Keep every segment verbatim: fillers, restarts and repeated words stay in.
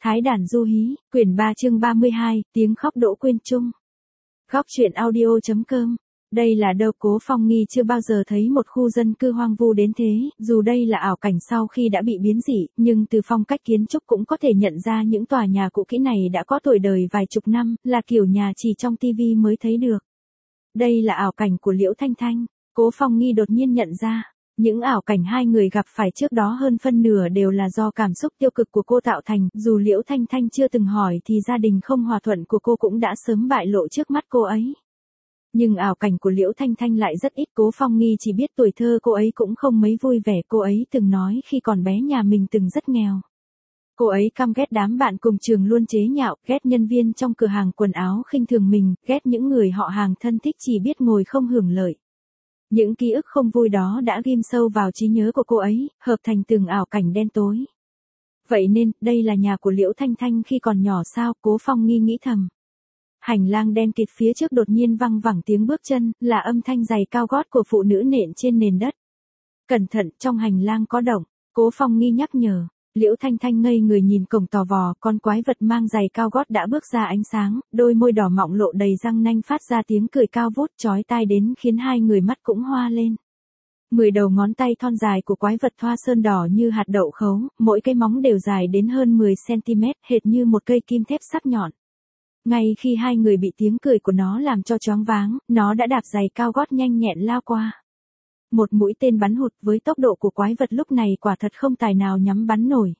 Thái đàn du hí, quyển ba chương ba mươi hai, tiếng khóc Đỗ Quyên Trung. Góc truyện audio chấm com. Đây là đâu Cố Phong Nghi chưa bao giờ thấy một khu dân cư hoang vu đến thế, dù đây là ảo cảnh sau khi đã bị biến dị, nhưng từ phong cách kiến trúc cũng có thể nhận ra những tòa nhà cũ kỹ này đã có tuổi đời vài chục năm, là kiểu nhà chỉ trong tivi mới thấy được. Đây là ảo cảnh của Liễu Thanh Thanh, Cố Phong Nghi đột nhiên nhận ra. Những ảo cảnh hai người gặp phải trước đó hơn phân nửa đều là do cảm xúc tiêu cực của cô tạo thành, dù Liễu Thanh Thanh chưa từng hỏi thì gia đình không hòa thuận của cô cũng đã sớm bại lộ trước mắt cô ấy. Nhưng ảo cảnh của Liễu Thanh Thanh lại rất ít. Cố Phong Nghi chỉ biết tuổi thơ cô ấy cũng không mấy vui vẻ. Cô ấy từng nói khi còn bé nhà mình từng rất nghèo. Cô ấy căm ghét đám bạn cùng trường luôn chế nhạo, ghét nhân viên trong cửa hàng quần áo khinh thường mình, ghét những người họ hàng thân thích chỉ biết ngồi không hưởng lợi. Những ký ức không vui đó đã ghim sâu vào trí nhớ của cô ấy, hợp thành từng ảo cảnh đen tối. Vậy nên, đây là nhà của Liễu Thanh Thanh khi còn nhỏ sao? Cố Phong Nghi nghĩ thầm. Hành lang đen kịt phía trước đột nhiên văng vẳng tiếng bước chân, là âm thanh giày cao gót của phụ nữ nện trên nền đất. Cẩn thận, trong hành lang có động, Cố Phong Nghi nhắc nhở. Liễu Thanh Thanh ngây người nhìn cổng tò vò, con quái vật mang giày cao gót đã bước ra ánh sáng, đôi môi đỏ mọng lộ đầy răng nanh phát ra tiếng cười cao vút chói tai đến khiến hai người mắt cũng hoa lên. Mười đầu ngón tay thon dài của quái vật thoa sơn đỏ như hạt đậu khấu, mỗi cái móng đều dài đến hơn mười xăng-ti-mét, hệt như một cây kim thép sắc nhọn. Ngay khi hai người bị tiếng cười của nó làm cho choáng váng, nó đã đạp giày cao gót nhanh nhẹn lao qua. Một mũi tên bắn hụt, với tốc độ của quái vật lúc này quả thật không tài nào nhắm bắn nổi.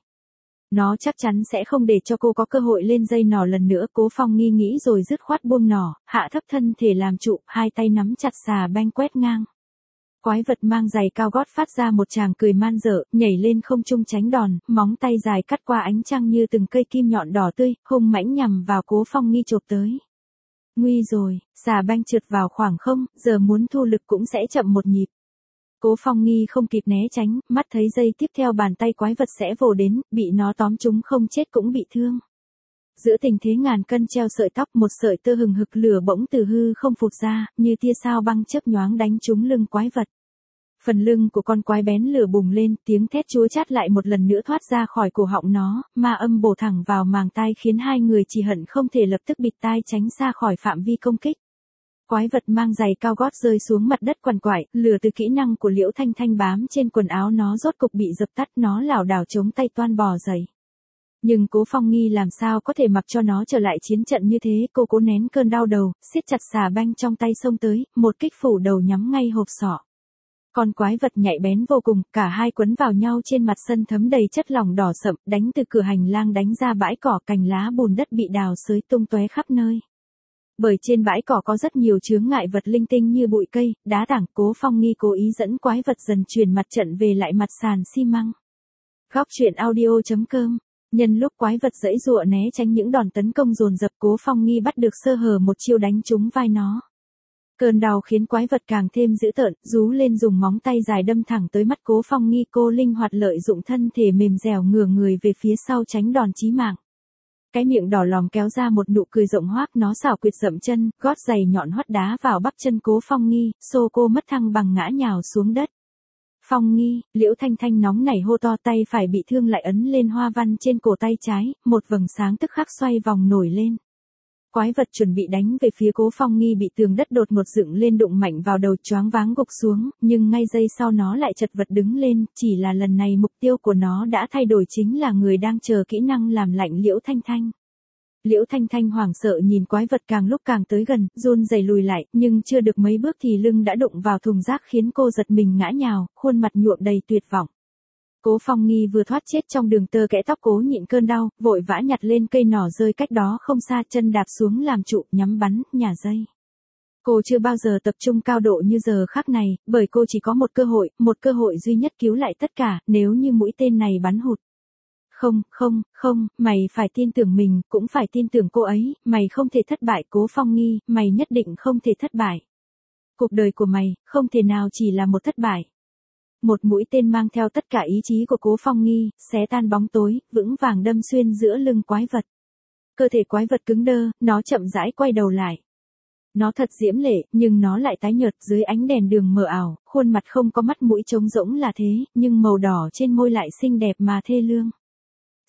Nó chắc chắn sẽ không để cho cô có cơ hội lên dây nỏ lần nữa. Cố Phong Nghi nghĩ rồi dứt khoát buông nỏ, hạ thấp thân thể làm trụ, hai tay nắm chặt xà beng quét ngang. Quái vật mang giày cao gót phát ra một tràng cười man dợ, nhảy lên không trung tránh đòn, móng tay dài cắt qua ánh trăng như từng cây kim nhọn đỏ tươi, hung mãnh nhằm vào Cố Phong Nghi chộp tới. Nguy rồi, xà beng trượt vào khoảng không, giờ muốn thu lực cũng sẽ chậm một nhịp. Cố Phong Nghi không kịp né tránh, mắt thấy giây tiếp theo bàn tay quái vật sẽ vồ đến, bị nó tóm trúng không chết cũng bị thương. Giữa tình thế ngàn cân treo sợi tóc, một sợi tơ hừng hực lửa bỗng từ hư không phụt ra, như tia sao băng chớp nhoáng đánh trúng lưng quái vật. Phần lưng của con quái bén lửa bùng lên, tiếng thét chúa chát lại một lần nữa thoát ra khỏi cổ họng nó, ma âm bổ thẳng vào màng tai khiến hai người chỉ hận không thể lập tức bịt tai tránh xa khỏi phạm vi công kích. Quái vật mang giày cao gót rơi xuống mặt đất quằn quại, lửa từ kỹ năng của Liễu Thanh Thanh bám trên quần áo nó rốt cục bị dập tắt, nó lảo đảo chống tay toan bò dậy. Nhưng Cố Phong Nghi làm sao có thể mặc cho nó trở lại chiến trận như thế, cô cố nén cơn đau đầu, siết chặt xà beng trong tay xông tới, một kích phủ đầu nhắm ngay hộp sọ. Con quái vật nhạy bén vô cùng, cả hai quấn vào nhau trên mặt sân thấm đầy chất lỏng đỏ sậm, đánh từ cửa hành lang đánh ra bãi cỏ, cành lá bùn đất bị đào xới tung tóe khắp nơi. Bởi trên bãi cỏ có rất nhiều chướng ngại vật linh tinh như bụi cây, đá tảng. Cố Phong Nghi cố ý dẫn quái vật dần chuyển mặt trận về lại mặt sàn xi măng. Góc truyện audio chấm com. Nhân lúc quái vật giãy giụa né tránh những đòn tấn công dồn dập, Cố Phong Nghi bắt được sơ hở một chiêu đánh trúng vai nó. Cơn đau khiến quái vật càng thêm dữ tợn, rú lên dùng móng tay dài đâm thẳng tới mắt Cố Phong Nghi. Cô linh hoạt lợi dụng thân thể mềm dẻo ngửa người về phía sau tránh đòn chí mạng. Cái miệng đỏ lòm kéo ra một nụ cười rộng hoác, nó xảo quyệt dậm chân, gót giày nhọn hoắt đá vào bắp chân Cố Phong Nghi, xô cô mất thăng bằng ngã nhào xuống đất. Phong Nghi, Liễu Thanh Thanh nóng nảy hô to, tay phải bị thương lại ấn lên hoa văn trên cổ tay trái, một vầng sáng tức khắc xoay vòng nổi lên. Quái vật chuẩn bị đánh về phía Cố Phong Nghi bị tường đất đột ngột dựng lên đụng mạnh vào đầu, choáng váng gục xuống, nhưng ngay giây sau nó lại chật vật đứng lên, chỉ là lần này mục tiêu của nó đã thay đổi, chính là người đang chờ kỹ năng làm lạnh Liễu Thanh Thanh. Liễu Thanh Thanh hoảng sợ nhìn quái vật càng lúc càng tới gần, run rẩy lùi lại, nhưng chưa được mấy bước thì lưng đã đụng vào thùng rác khiến cô giật mình ngã nhào, khuôn mặt nhuộm đầy tuyệt vọng. Cố Phong Nghi vừa thoát chết trong đường tơ kẽ tóc, cố nhịn cơn đau, vội vã nhặt lên cây nỏ rơi cách đó không xa, chân đạp xuống làm trụ, nhắm bắn, nhả dây. Cô chưa bao giờ tập trung cao độ như giờ khắc này, bởi cô chỉ có một cơ hội, một cơ hội duy nhất cứu lại tất cả, nếu như mũi tên này bắn hụt. Không, không, không, mày phải tin tưởng mình, cũng phải tin tưởng cô ấy, mày không thể thất bại Cố Phong Nghi, mày nhất định không thể thất bại. Cuộc đời của mày, không thể nào chỉ là một thất bại. Một mũi tên mang theo tất cả ý chí của Cố Phong Nghi, xé tan bóng tối, vững vàng đâm xuyên giữa lưng quái vật. Cơ thể quái vật cứng đơ, nó chậm rãi quay đầu lại. Nó thật diễm lệ, nhưng nó lại tái nhợt dưới ánh đèn đường mờ ảo, khuôn mặt không có mắt mũi trống rỗng là thế, nhưng màu đỏ trên môi lại xinh đẹp mà thê lương.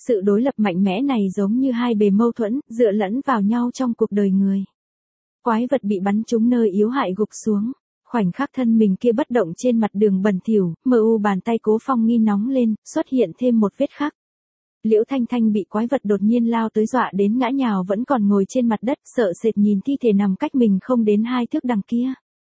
Sự đối lập mạnh mẽ này giống như hai bề mâu thuẫn, dựa lẫn vào nhau trong cuộc đời người. Quái vật bị bắn trúng nơi yếu hại gục xuống. Khoảnh khắc thân mình kia bất động trên mặt đường bẩn thỉu, mờ u bàn tay Cố Phong Nghi nóng lên, xuất hiện thêm một vết khắc. Liễu Thanh Thanh bị quái vật đột nhiên lao tới dọa đến ngã nhào vẫn còn ngồi trên mặt đất, sợ sệt nhìn thi thể nằm cách mình không đến hai thước đằng kia.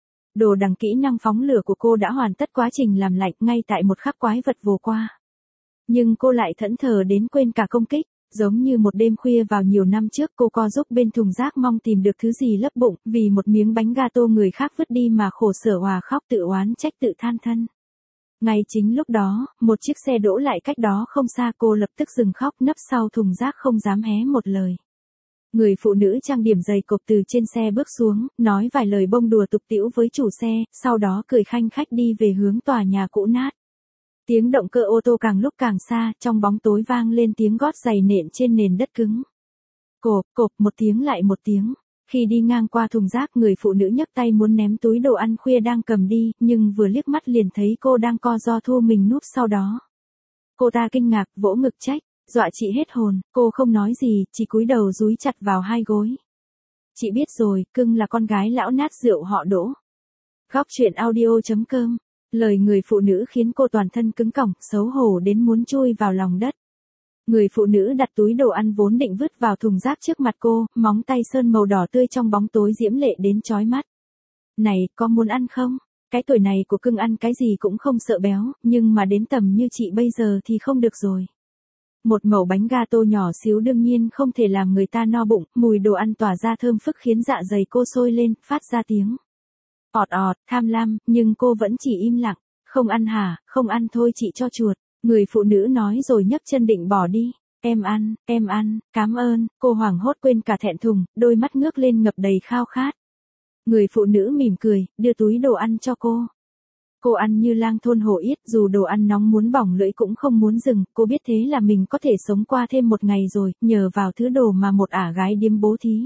Đồ đằng kỹ năng phóng lửa của cô đã hoàn tất quá trình làm lạnh ngay tại một khắc quái vật vồ qua. Nhưng cô lại thẫn thờ đến quên cả công kích, giống như một đêm khuya vào nhiều năm trước cô co giúp bên thùng rác mong tìm được thứ gì lấp bụng, vì một miếng bánh gato người khác vứt đi mà khổ sở hòa khóc tự oán trách tự than thân. Ngay chính lúc đó, một chiếc xe đỗ lại cách đó không xa, cô lập tức dừng khóc nấp sau thùng rác không dám hé một lời. Người phụ nữ trang điểm dày cộp từ trên xe bước xuống, nói vài lời bông đùa tục tĩu với chủ xe, sau đó cười khanh khách đi về hướng tòa nhà cũ nát. Tiếng động cơ ô tô càng lúc càng xa, trong bóng tối vang lên tiếng gót giày nện trên nền đất cứng. Cộp, cộp một tiếng lại một tiếng. Khi đi ngang qua thùng rác, người phụ nữ nhấc tay muốn ném túi đồ ăn khuya đang cầm đi, nhưng vừa liếc mắt liền thấy cô đang co ro thu mình núp sau đó. Cô ta kinh ngạc, vỗ ngực trách, dọa chị hết hồn, cô không nói gì, chỉ cúi đầu dúi chặt vào hai gối. Chị biết rồi, cưng là con gái lão nát rượu họ Đỗ. Góc truyện audio chấm com. Lời người phụ nữ khiến cô toàn thân cứng cỏng, xấu hổ đến muốn chui vào lòng đất. Người phụ nữ đặt túi đồ ăn vốn định vứt vào thùng rác trước mặt cô, móng tay sơn màu đỏ tươi trong bóng tối diễm lệ đến chói mắt. Này, có muốn ăn không? Cái tuổi này của cưng ăn cái gì cũng không sợ béo, nhưng mà đến tầm như chị bây giờ thì không được rồi. Một mẩu bánh gato nhỏ xíu đương nhiên không thể làm người ta no bụng, mùi đồ ăn tỏa ra thơm phức khiến dạ dày cô sôi lên, phát ra tiếng ọt ọt, tham lam, nhưng cô vẫn chỉ im lặng. Không ăn hả, không ăn thôi chị cho chuột. Người phụ nữ nói rồi nhấc chân định bỏ đi. Em ăn, em ăn, cám ơn. Cô hoảng hốt quên cả thẹn thùng, đôi mắt ngước lên ngập đầy khao khát. Người phụ nữ mỉm cười, đưa túi đồ ăn cho cô. Cô ăn như lang thôn hổ yết, dù đồ ăn nóng muốn bỏng lưỡi cũng không muốn dừng. Cô biết thế là mình có thể sống qua thêm một ngày rồi, nhờ vào thứ đồ mà một ả gái điếm bố thí.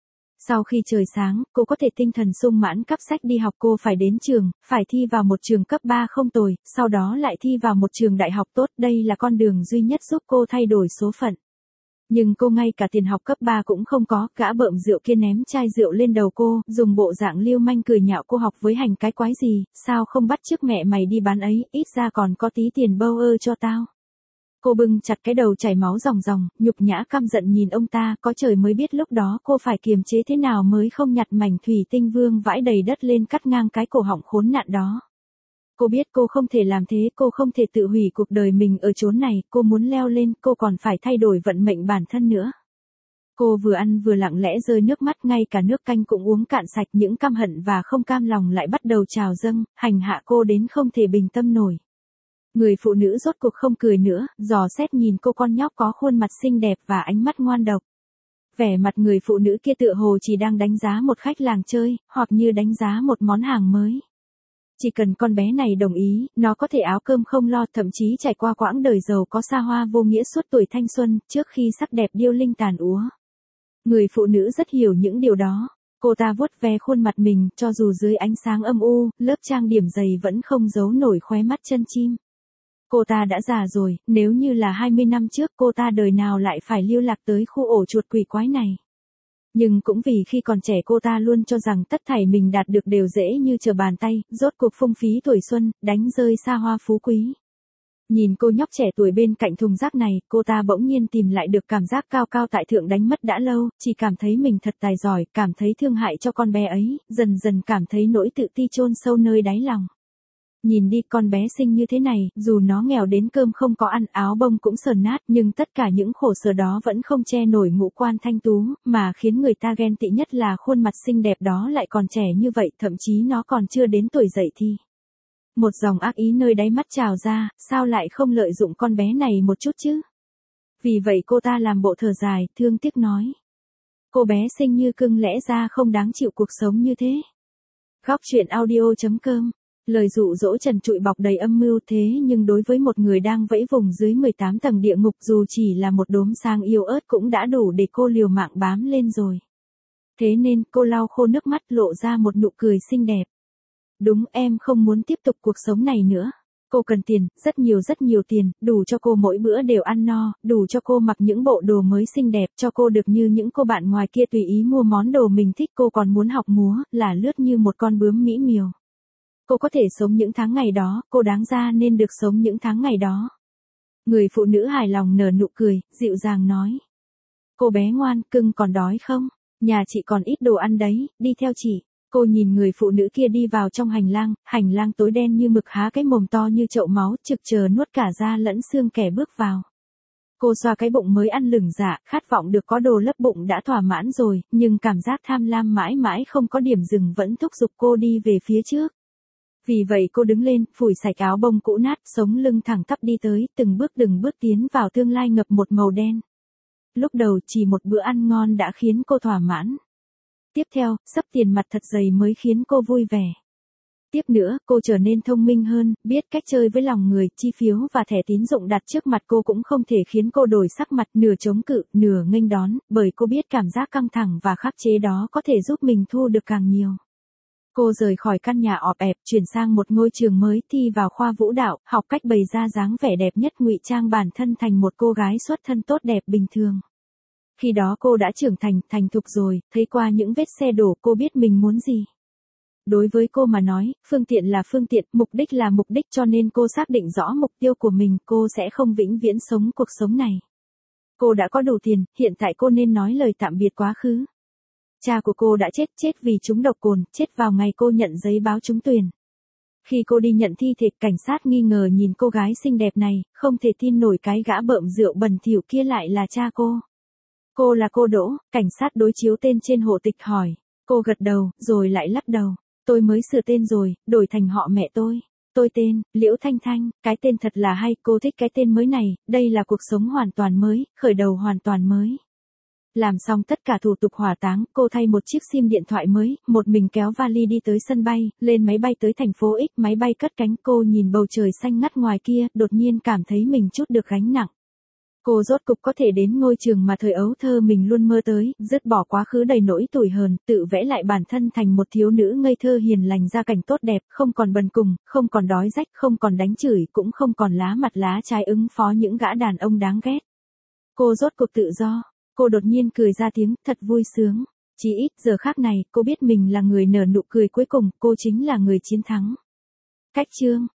Sau khi trời sáng, cô có thể tinh thần sung mãn cắp sách đi học. Cô phải đến trường, phải thi vào một trường cấp ba không tồi, sau đó lại thi vào một trường đại học tốt. Đây là con đường duy nhất giúp cô thay đổi số phận. Nhưng cô ngay cả tiền học cấp ba cũng không có, gã bợm rượu kia ném chai rượu lên đầu cô, dùng bộ dạng lưu manh cười nhạo cô học với hành cái quái gì, sao không bắt chước mẹ mày đi bán ấy, ít ra còn có tí tiền bâu ơ cho tao. Cô bưng chặt cái đầu chảy máu ròng ròng, nhục nhã căm giận nhìn ông ta, có trời mới biết lúc đó cô phải kiềm chế thế nào mới không nhặt mảnh thủy tinh vương vãi đầy đất lên cắt ngang cái cổ họng khốn nạn đó. Cô biết cô không thể làm thế, cô không thể tự hủy cuộc đời mình ở chốn này, cô muốn leo lên, cô còn phải thay đổi vận mệnh bản thân nữa. Cô vừa ăn vừa lặng lẽ rơi nước mắt, ngay cả nước canh cũng uống cạn sạch, những căm hận và không cam lòng lại bắt đầu trào dâng, hành hạ cô đến không thể bình tâm nổi. Người phụ nữ rốt cuộc không cười nữa, dò xét nhìn cô con nhóc có khuôn mặt xinh đẹp và ánh mắt ngoan độc. Vẻ mặt người phụ nữ kia tựa hồ chỉ đang đánh giá một khách làng chơi, hoặc như đánh giá một món hàng mới. Chỉ cần con bé này đồng ý, nó có thể áo cơm không lo, thậm chí trải qua quãng đời giàu có xa hoa vô nghĩa suốt tuổi thanh xuân, trước khi sắc đẹp điêu linh tàn úa. Người phụ nữ rất hiểu những điều đó. Cô ta vuốt ve khuôn mặt mình, cho dù dưới ánh sáng âm u, lớp trang điểm dày vẫn không giấu nổi khóe mắt chân chim. Cô ta đã già rồi, nếu như là hai mươi năm trước cô ta đời nào lại phải lưu lạc tới khu ổ chuột quỷ quái này. Nhưng cũng vì khi còn trẻ cô ta luôn cho rằng tất thảy mình đạt được đều dễ như trở bàn tay, rốt cuộc phung phí tuổi xuân, đánh rơi xa hoa phú quý. Nhìn cô nhóc trẻ tuổi bên cạnh thùng rác này, cô ta bỗng nhiên tìm lại được cảm giác cao cao tại thượng đánh mất đã lâu, chỉ cảm thấy mình thật tài giỏi, cảm thấy thương hại cho con bé ấy, dần dần cảm thấy nỗi tự ti chôn sâu nơi đáy lòng. Nhìn đi, con bé xinh như thế này, dù nó nghèo đến cơm không có ăn, áo bông cũng sờn nát, nhưng tất cả những khổ sở đó vẫn không che nổi ngũ quan thanh tú, mà khiến người ta ghen tị nhất là khuôn mặt xinh đẹp đó lại còn trẻ như vậy, thậm chí nó còn chưa đến tuổi dậy thì. Một dòng ác ý nơi đáy mắt trào ra, sao lại không lợi dụng con bé này một chút chứ? Vì vậy cô ta làm bộ thở dài, thương tiếc nói. Cô bé xinh như cưng lẽ ra không đáng chịu cuộc sống như thế. Góc truyện audio chấm com. Lời dụ dỗ trần trụi bọc đầy âm mưu, thế nhưng đối với một người đang vẫy vùng dưới mười tám tầng địa ngục, dù chỉ là một đốm sáng yếu ớt cũng đã đủ để cô liều mạng bám lên rồi. Thế nên cô lau khô nước mắt, lộ ra một nụ cười xinh đẹp. Đúng, em không muốn tiếp tục cuộc sống này nữa. Cô cần tiền, rất nhiều rất nhiều tiền, đủ cho cô mỗi bữa đều ăn no, đủ cho cô mặc những bộ đồ mới xinh đẹp, cho cô được như những cô bạn ngoài kia tùy ý mua món đồ mình thích. Cô còn muốn học múa, là lướt như một con bướm mỹ miều. Cô có thể sống những tháng ngày đó, cô đáng ra nên được sống những tháng ngày đó. Người phụ nữ hài lòng nở nụ cười, dịu dàng nói. Cô bé ngoan, cưng còn đói không? Nhà chị còn ít đồ ăn đấy, đi theo chị. Cô nhìn người phụ nữ kia đi vào trong hành lang, hành lang tối đen như mực, há cái mồm to như chậu máu, trực chờ nuốt cả da lẫn xương kẻ bước vào. Cô xoa cái bụng mới ăn lửng dạ, khát vọng được có đồ lấp bụng đã thỏa mãn rồi, nhưng cảm giác tham lam mãi mãi không có điểm dừng vẫn thúc giục cô đi về phía trước. Vì vậy cô đứng lên, phủi sạch áo bông cũ nát, sống lưng thẳng tắp đi tới, từng bước từng bước tiến vào tương lai ngập một màu đen. Lúc đầu chỉ một bữa ăn ngon đã khiến cô thỏa mãn. Tiếp theo, xấp tiền mặt thật dày mới khiến cô vui vẻ. Tiếp nữa, cô trở nên thông minh hơn, biết cách chơi với lòng người, chi phiếu và thẻ tín dụng đặt trước mặt cô cũng không thể khiến cô đổi sắc mặt, nửa chống cự, nửa nghênh đón, bởi cô biết cảm giác căng thẳng và khắc chế đó có thể giúp mình thu được càng nhiều. Cô rời khỏi căn nhà ọp ẹp, chuyển sang một ngôi trường mới, thi vào khoa vũ đạo, học cách bày ra dáng vẻ đẹp nhất, ngụy trang bản thân thành một cô gái xuất thân tốt đẹp bình thường. Khi đó cô đã trưởng thành, thành thục rồi, thấy qua những vết xe đổ, cô biết mình muốn gì. Đối với cô mà nói, phương tiện là phương tiện, mục đích là mục đích, cho nên cô xác định rõ mục tiêu của mình, cô sẽ không vĩnh viễn sống cuộc sống này. Cô đã có đủ tiền, hiện tại cô nên nói lời tạm biệt quá khứ. Cha của cô đã chết, chết vì trúng độc cồn, chết vào ngày cô nhận giấy báo trúng tuyển. Khi cô đi nhận thi thể, cảnh sát nghi ngờ nhìn cô gái xinh đẹp này, không thể tin nổi cái gã bợm rượu bẩn thỉu kia lại là cha cô. Cô là cô Đỗ, cảnh sát đối chiếu tên trên hộ tịch hỏi. Cô gật đầu, rồi lại lắc đầu. Tôi mới sửa tên rồi, đổi thành họ mẹ tôi. Tôi tên, Liễu Thanh Thanh, cái tên thật là hay, cô thích cái tên mới này, đây là cuộc sống hoàn toàn mới, khởi đầu hoàn toàn mới. Làm xong tất cả thủ tục hỏa táng, cô thay một chiếc sim điện thoại mới, một mình kéo vali đi tới sân bay, lên máy bay tới thành phố X, máy bay cất cánh, cô nhìn bầu trời xanh ngắt ngoài kia, đột nhiên cảm thấy mình chút được gánh nặng. Cô rốt cục có thể đến ngôi trường mà thời ấu thơ mình luôn mơ tới, dứt bỏ quá khứ đầy nỗi tủi hờn, tự vẽ lại bản thân thành một thiếu nữ ngây thơ hiền lành, gia cảnh tốt đẹp, không còn bần cùng, không còn đói rách, không còn đánh chửi, cũng không còn lá mặt lá trái ứng phó những gã đàn ông đáng ghét. Cô rốt cục tự do. Cô đột nhiên cười ra tiếng, thật vui sướng. Chỉ ít giờ khác này, cô biết mình là người nở nụ cười cuối cùng, cô chính là người chiến thắng. Cách chương